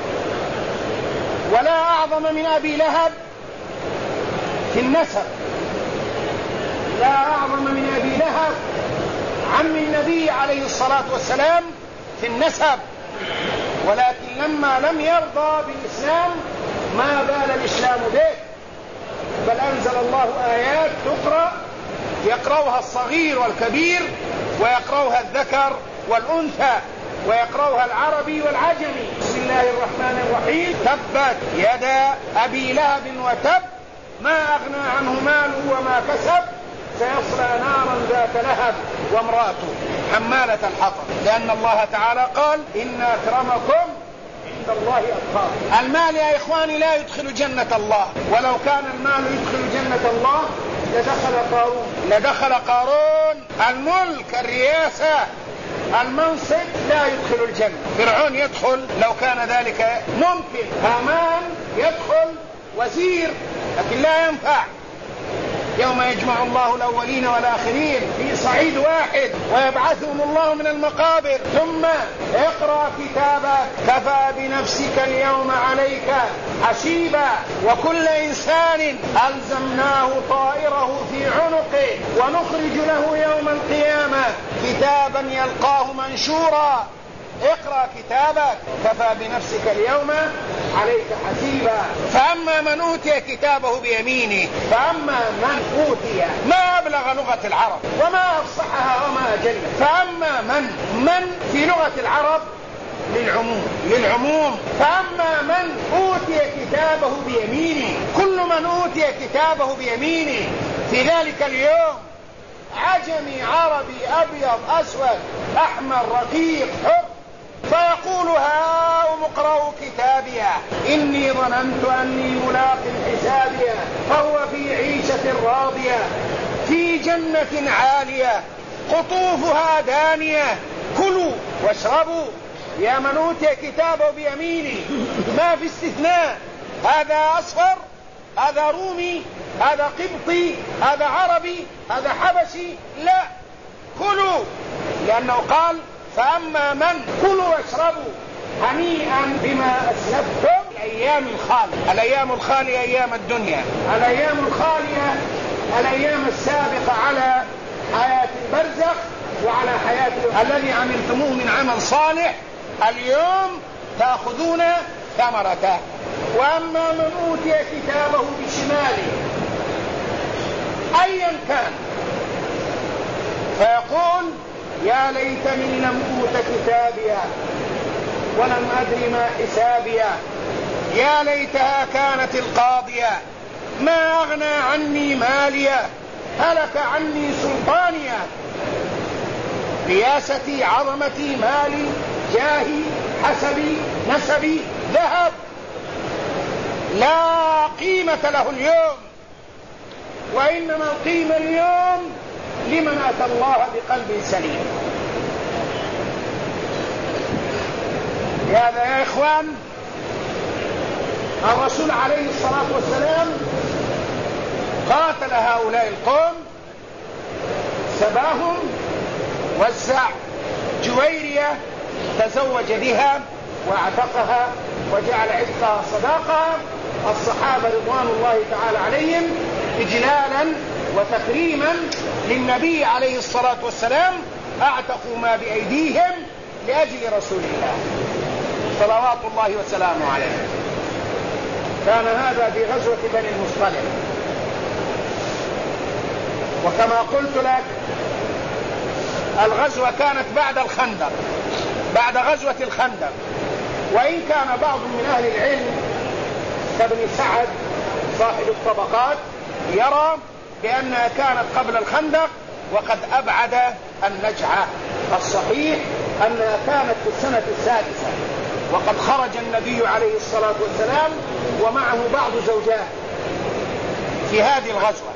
ولا أعظم من أبي لهب في النسب، لا أعظم من أبي لهب عم النبي عليه الصلاة والسلام في النسب، ولكن لما لم يرضى بالإسلام ما بال الإسلام به، بل أنزل الله آيات تقرأ يقرأها الصغير والكبير، ويقرأها الذكر والأنثى، ويقرأها العربي والعجمي. بسم الله الرحمن الرحيم: تبت يدا أبي لهب وتب، ما أغنى عنه ماله وما كسب، سيصلى نارا ذات لهب وامرأته حمالة الحطب. لأن الله تعالى قال: إن أكرمكم عند الله أتقاكم. المال يا إخواني لا يدخل جنة الله، ولو كان المال يدخل جنة الله لدخل قارون. الملك، الرياسة، المنصب لا يدخل الجنة. فرعون يدخل لو كان ذلك ممكن، هامان يدخل وزير، لكن لا ينفع. يوم يجمع الله الأولين والآخرين في صعيد واحد ويبعثهم الله من المقابر، ثم اقرأ كتابك كفى بنفسك اليوم عليك حسيبا، وكل إنسان ألزمناه طائره في عنقه ونخرج له يوم القيامة كتابا يلقاه منشورا. اقرأ كتابك كفى بنفسك اليوم عليك حسيبا. فأما من أوتي كتابه بيمينه، فأما من أوتي، ما أبلغ لغة العرب وما أفصحها وما أجلها. فأما من في لغة العرب للعموم. فأما من أوتي كتابه بيمينه، كل من أوتي كتابه بيمينه في ذلك اليوم، عجمي، عربي، أبيض، أسود، أحمر، رقيق، حر، فيقول: هاؤم اقرءوا كتابيا إني ظننت أني ملاق حسابيا، فهو في عيشة راضية في جنة عالية قطوفها دانية كلوا واشربوا يا من أوتي كتابه بيمينه، ما في استثناء، هذا أصفر، هذا رومي، هذا قبطي، هذا عربي، هذا حبشي، لا، كلوا، لأنه قال فأما من كلوا واشربوا هنيئا بما أسلفتم الأيام الخالية. الأيام الخالية أيام الدنيا، الأيام الخالية الأيام السابقة على حياة البرزخ وعلى حياة الذي عملتموه من عمل صالح اليوم تأخذون ثمرته. وأما من أوتي كتابه بشماله أيا كان فيقول يا ليتني لم أوت كتابيا ولم أدر ما حسابيا يا ليتها كانت القاضية ما أغنى عني ماليا هلك عني سلطانيا رياستي عظمتي مالي جاهي حسبي نسبي ذهب، لا قيمة له اليوم، وإنما القيمة اليوم لمن أتى الله بقلب سليم. لهذا يا إخوان الرسول عليه الصلاة والسلام قاتل هؤلاء القوم، سباهم، وزع جويرية تزوج بها واعتقها وجعل عتقها صداقها. الصحابة رضوان الله تعالى عليهم إجلالا وتكريما للنبي عليه الصلاة والسلام اعتقوا ما بأيديهم لأجل رسول الله صلوات الله وسلامه عليه. كان هذا في غزوة بني المصطلق، وكما قلت لك الغزوة كانت بعد الخندق، بعد غزوة الخندق، وإن كان بعض من أهل العلم كابن سعد صاحب الطبقات يرى بأنها كانت قبل الخندق وقد أبعد النجعة. الصحيح أنها كانت في السنة السادسة، وقد خرج النبي عليه الصلاة والسلام ومعه بعض زوجات في هذه الغزوة،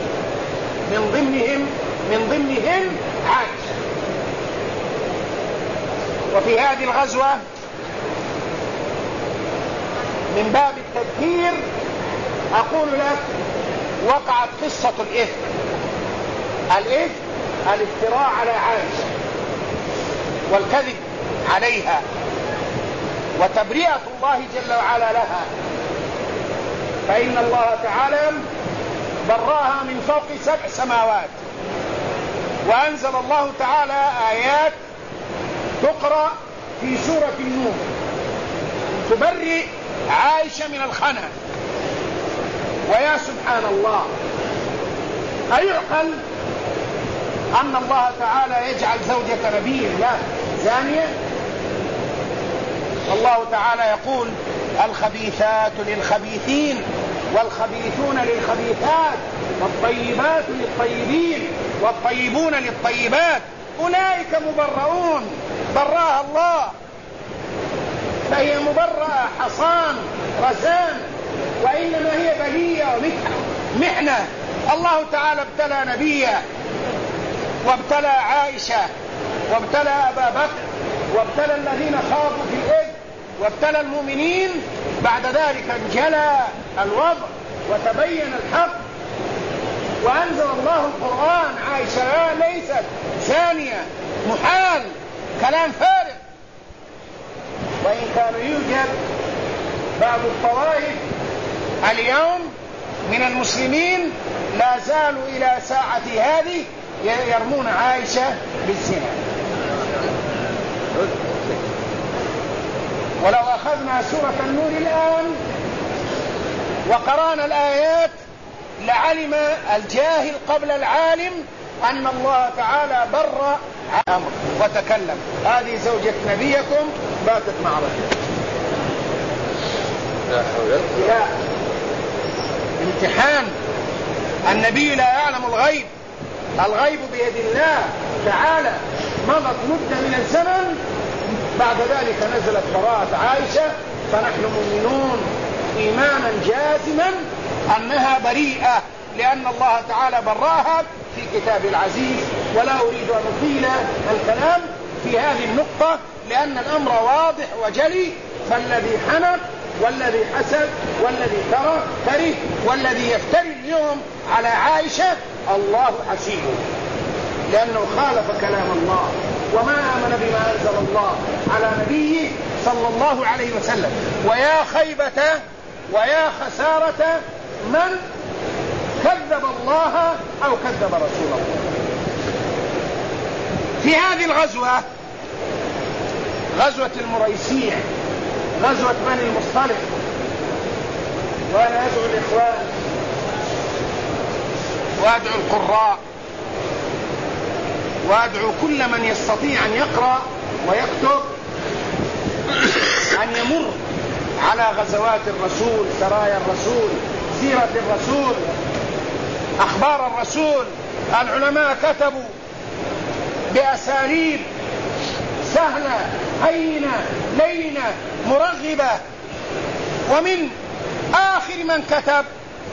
من ضمنهم عائشة. وفي هذه الغزوة من باب التذكير أقول لك وقعت قصة الإفك. الافتراء على عائشة والكذب عليها وتبرئة الله جل وعلا لها، فإن الله تعالى براها من فوق 7 سماوات، وأنزل الله تعالى آيات تقرأ في سورة النور تبرئ عائشة من الخنا. ويا سبحان الله، أيعقل أن الله تعالى يجعل زوجة نبي الله زانية؟ الله تعالى يقول الخبيثات للخبيثين والخبيثون للخبيثات والطيبات للطيبين والطيبون للطيبات أولئك مبرؤون، براها الله، فهي مبرأة حصان رزان، وإنما هي بلية ومحنة. الله تعالى ابتلى نبيه وابتلى عائشة وابتلى أبا بكر وابتلى الذين خاضوا في الإثم وابتلى المؤمنين. بعد ذلك انجلى الوضع وتبين الحق وأنزل الله القرآن. عائشة ليست زانية، محال، كلام فارغ. وإن كان يوجد بعض الطوائف اليوم من المسلمين لا زالوا إلى ساعة هذه يرمون عائشة بالزنا. ولو أخذنا سورة النور الآن وقرأنا الآيات لعلم الجاهل قبل العالم أن الله تعالى برأ أمر وتكلم. هذه زوجة نبيكم باتت مع رجل. لا، امتحان. النبي لا يعلم الغيب، الغيب بيد الله تعالى. مضت مدة من الزمن، بعد ذلك نزلت براءة عائشة، فنحن مؤمنون إيمانا جازما أنها بريئة، لأن الله تعالى براها في كتاب العزيز. ولا أريد أن أطيل الكلام، في هذه النقطة، لأن الأمر واضح وجلي. فالذي حنق والذي حسد والذي كره والذي يفتري اليوم على عائشة الله حسيبه، لأنه خالف كلام الله وما آمن بما أنزل الله على نبيه صلى الله عليه وسلم. ويا خيبة ويا خسارة من كذب الله أو كذب رسول الله. في هذه الغزوة، غزوة المريسيع، غزوة بني المصطلق، وأنا أدعو الإخوان وأدعو القراء وأدعو كل من يستطيع أن يقرأ ويكتب أن يمر على غزوات الرسول، سرايا الرسول، سيرة الرسول، أخبار الرسول. العلماء كتبوا بأساليب سهلة هينة لينة مرغبة. ومن آخر من كتب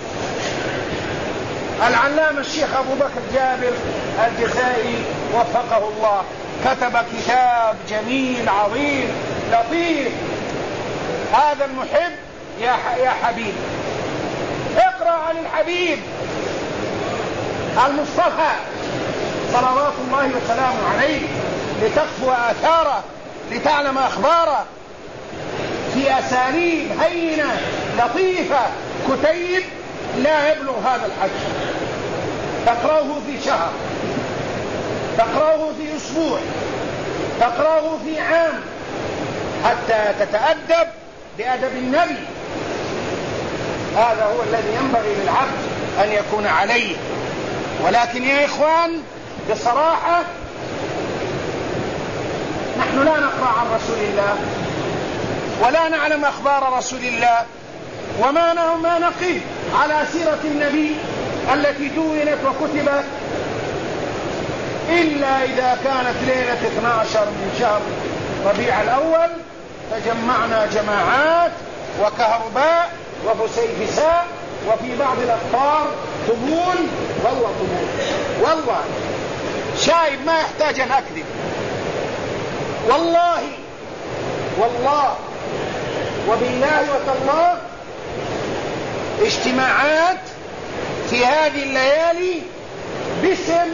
العلامة الشيخ أبو بكر جابر الجزائري وفقه الله، كتب كتاب جميل عظيم لطيف. هذا المحب يا حبيب، اقرأ عن الحبيب المصطفى صلوات الله وسلامه عليه لتقفو آثاره، لتعلم أخباره في أساليب هينة لطيفة. كتيب لا يبلغ هذا الحد، تقرأه في شهر، تقرأه في أسبوع، تقرأه في عام، حتى تتأدب بأدب النبي. هذا هو الذي ينبغي للعبد أن يكون عليه. ولكن يا إخوان بصراحة نحن لا نقرأ عن رسول الله ولا نعلم أخبار رسول الله، وما نقف على سيرة النبي التي دونت وكتبت إلا إذا كانت ليلة 12 من شهر ربيع الأول، تجمعنا جماعات وكهرباء وفسيفساء، وفي بعض الأقطار طبول. والله طبول، والله شايب ما يحتاج أن أكذب، والله وبالله وتالله اجتماعات في هذه الليالي باسم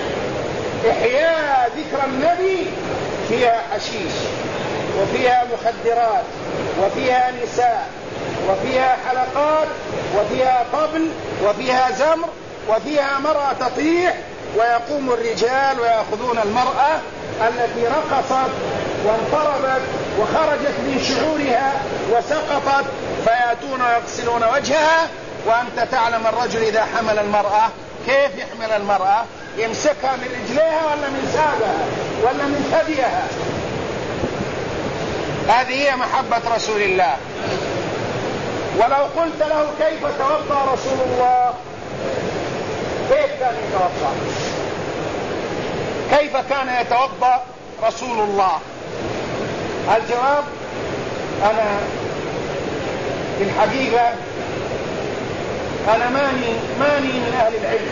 إحياء ذكر النبي، فيها حشيش وفيها مخدرات وفيها نساء وفيها حلقات وفيها طبل وفيها زمر وفيها مرأة تطيح، ويقوم الرجال ويأخذون المرأة التي رقصت وانطربت وخرجت من شعورها وسقطت، فيأتون ويغسلون وجهها. وأنت تعلم الرجل إذا حمل المرأة كيف يحمل المرأة؟ يمسكها من رجليها ولا من ساقها ولا من ثديها. هذه هي محبة رسول الله. ولو قلت له كيف توضأ رسول الله، كيف كان يتوضأ؟ كيف كان يتوضأ رسول الله؟ الجواب أنا في الحقيقة أنا ماني من أهل العلم.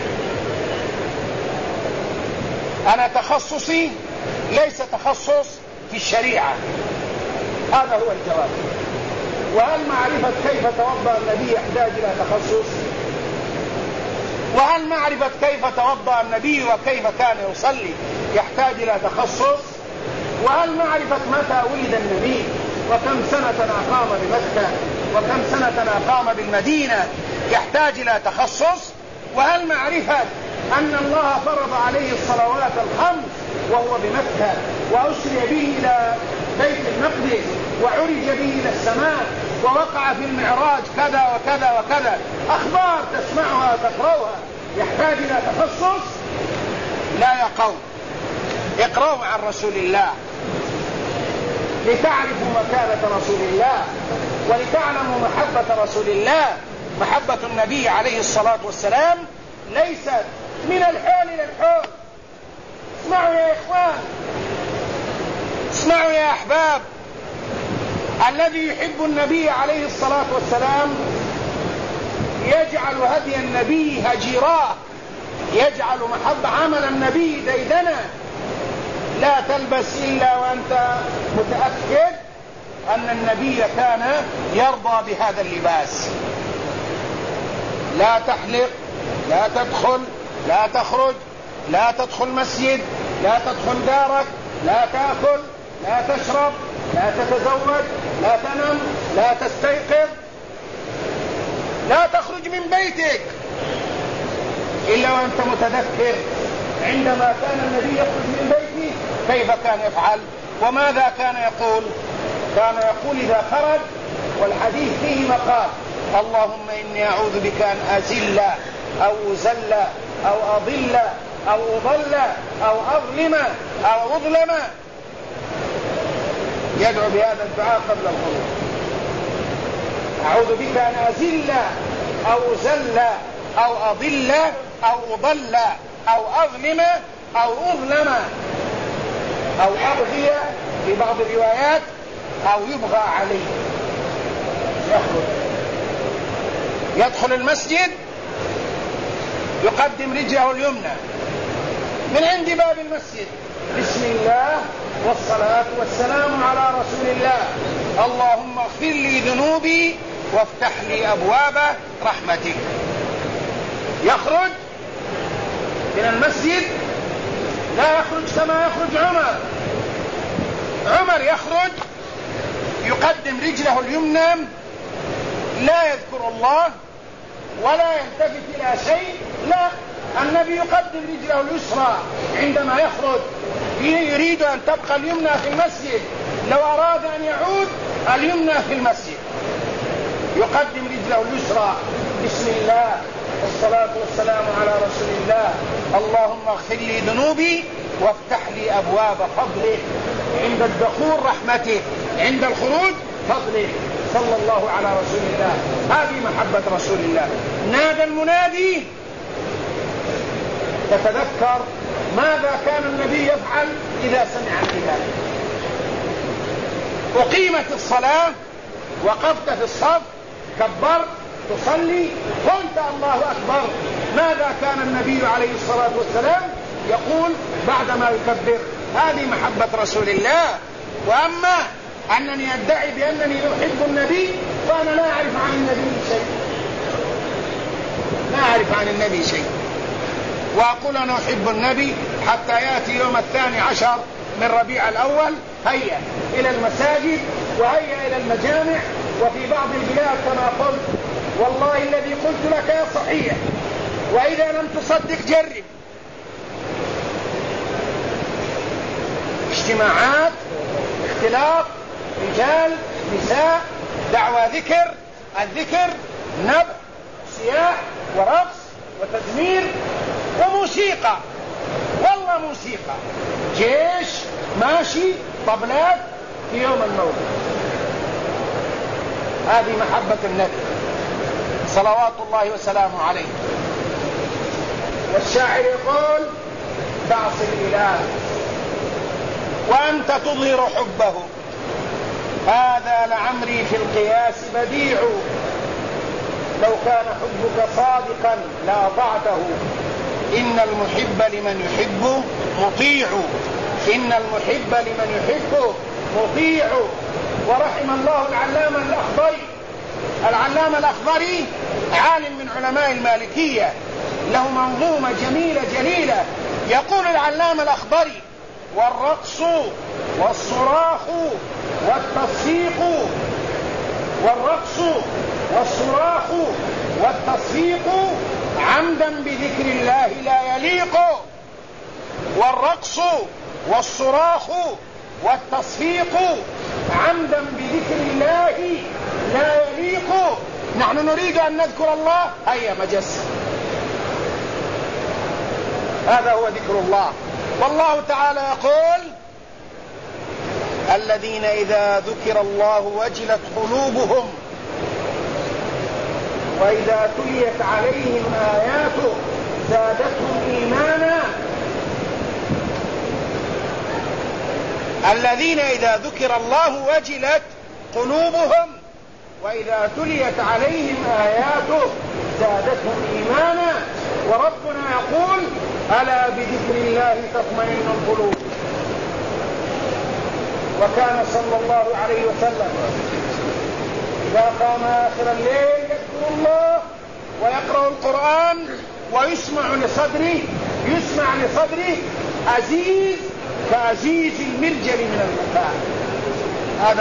أنا تخصصي ليس تخصص في الشريعة، هذا هو الجواب. وهل معرفة كيف توضأ النبي يحتاج إلى تخصص؟ وهل معرفة كيف توضأ النبي وكيف كان يصلي يحتاج إلى تخصص؟ وهل معرفة متى ولد النبي وكم سنة أقام بمكة وكم سنة أقام بالمدينة يحتاج إلى تخصص؟ وهل معرفة أن الله فرض عليه الصلوات الخمس وهو بمكة وأسري به إلى بيت المقدس وعرج به إلى السماء ووقع في المعراج كذا وكذا وكذا، أخبار تسمعها تقرأها، يحتاج إلى تخصص؟ لا يا قوم، اقرأوا عن رسول الله لتعرفوا مكانة رسول الله ولتعلموا محبة رسول الله. محبة النبي عليه الصلاة والسلام ليست من الحول إلى الحول. اسمعوا يا إخوان، اسمعوا يا أحباب. الذي يحب النبي عليه الصلاة والسلام يجعل هدي النبي هجيرا، يجعل محب عمل النبي ديدنا. لا تلبس إلا وأنت متأكد أن النبي كان يرضى بهذا اللباس. لا تحلق، لا تدخل، لا تخرج، لا تدخل مسجد، لا تدخل دارك، لا تأكل، لا تشرب، لا تتزوج، لا تنم، لا تستيقظ، لا تخرج من بيتك إلا وأنت متذكر عندما كان النبي يخرج من بيته كيف كان يفعل وماذا كان يقول. كان يقول إذا خرج، والحديث فيه مقال: اللهم إني أعوذ بك أن أزل أو أزل أو أضل أو أضل أو أظلم أو أظلم. يدعو بهذا الدعاء قبل الخروج: أعوذ بك أن أزل أو أزل أو أضل أو أضل أو أظلم أو أظلم أو أبغي في بعض الروايات أو يبغى عليه. يدخل المسجد يقدم رجله اليمنى من عند باب المسجد: بسم الله والصلاة والسلام على رسول الله، اللهم اغفر لي ذنوبي وافتح لي أبواب رحمتك. يخرج من المسجد لا يخرج كما يخرج عمر يخرج يقدم رجله اليمنى، لا يذكر الله ولا يلتفت إلى شيء. لا، النبي يقدم رجله اليسرى عندما يخرج، يريد أن تبقى اليمنى في المسجد، لو أراد أن يعود اليمنى في المسجد يقدم رجله اليسرى: بسم الله والصلاة والسلام على رسول الله، اللهم اغفر لي ذنوبي وافتح لي أبواب فضلك. عند الدخول رحمته، عند الخروج فضله، صلى الله على رسول الله. هذه محبة رسول الله. نادى المنادي: تتذكر ماذا كان النبي يفعل إذا سمع النداء. أقيمت الصلاة، وقفت في الصف، كبرت تصلي، قلت الله أكبر، ماذا كان النبي عليه الصلاة والسلام يقول بعدما يكبر؟ هذه محبة رسول الله. وأما أنني أدعي بأنني أحب النبي فأنا لا أعرف عن النبي شيء، لا أعرف عن النبي شيء، وأقول أنا أحب النبي حتى يأتي يوم 12 من ربيع الأول، هيا إلى المساجد وهيا إلى المجامع، وفي بعض البلاد كما قلت، والله الذي قلت لك يا صحيح، وإذا لم تصدق جرب. اجتماعات، اختلاط، رجال، نساء، دعوى ذكر، الذكر، نبع، سياح ورقص وتزمير وموسيقى، والله موسيقى، جيش ماشي، طبلات في يوم المولد. هذه محبة النبي صلوات الله وسلامه عليه. والشاعر يقول: تعصي الإله وأنت تظهر حبه، هذا لعمري في القياس بديع، لو كان حبك صادقا لأطعته، إن المحب لمن يحب مطيع، إن المحب لمن يحب مطيع. ورحم الله العلامة الأخضري عالم من علماء المالكية، له منظومة جميلة جليلة. يقول العلامة الأخضري: والرقص والصراخ والتصفيق، والرقص والصراخ والتصفيق عمدا بذكر الله لا يليق، والرقص والصراخ والتصفيق عمدا بذكر الله لا يليق. نحن نريد أن نذكر الله، هيا مجس، هذا هو ذكر الله. والله تعالى يقول: الذين إذا ذكر الله وجلت قلوبهم وإذا تليت عليهم آياته زادتهم إيمانا. الذين إذا ذكر الله وجلت قلوبهم وإذا تليت عليهم آياته زادتهم إيمانا. وربنا يقول: ألا بذكر الله تطمئن القلوب. وكان صلى الله عليه وسلم إذا قام آخر الليل يذكر الله ويقرأ القرآن ويسمع لصدره أزيز كأزيز المرجل من البكاء. هذا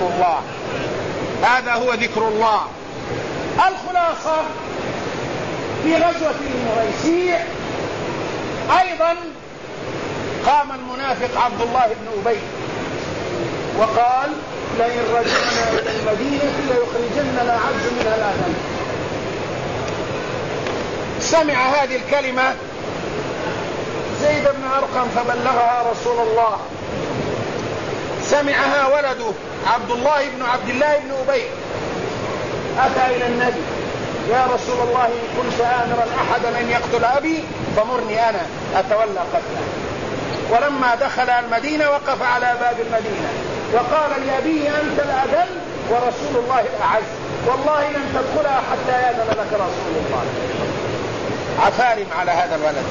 هو ذكر الله. الخلاصة في غزوة المريسيع أيضا قام المنافق عبد الله بن أبي وقال لئن رجعنا إلى المدينة ليخرجن الأعز منها الأذل. سمع هذه الكلمة زيد بن أرقم فبلغها رسول الله. سمعها ولده عبد الله بن أبي أتى إلى النبي: يا رسول الله إن كنت آمرا أحدا أن يقتل أبي فمرني أنا أتولى قتله. ولما دخل المدينة وقف على باب المدينة وقال لأبيه: أنت الأذل ورسول الله الأعز، والله لن تدخلها حتى يأذن لك رسول الله. عفارم على هذا الولد.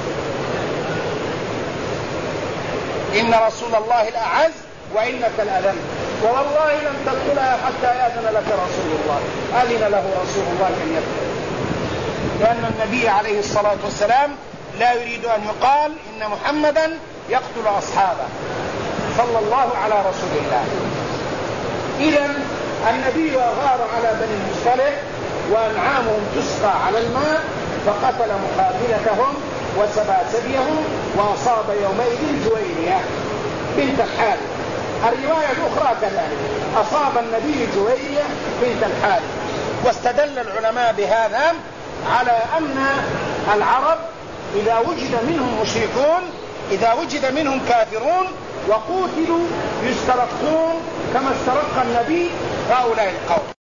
إن رسول الله الأعز وإنك الأذل، والله لن تدخلها حتى يأذن لك رسول الله. أذن له رسول الله أن يدخل، لأن النبي عليه الصلاة والسلام لا يريد أن يقال إن محمدا يقتل أصحابه صلى الله على رسول الله. إذن النبي أغار على بني المصطلق وأنعامهم تسقى على الماء، فقتل مقاتلتهم وسبى سبيهم، وأصاب يومئذ جويرية بنت الحارث. الرواية الأخرى كذلك أصاب النبي جويرية بنت الحارث. واستدل العلماء بهذا على أن العرب إذا وجد منهم مشركون، إذا وجد منهم كافرون وقتلوا يسترقون كما استرق النبي هؤلاء القوم.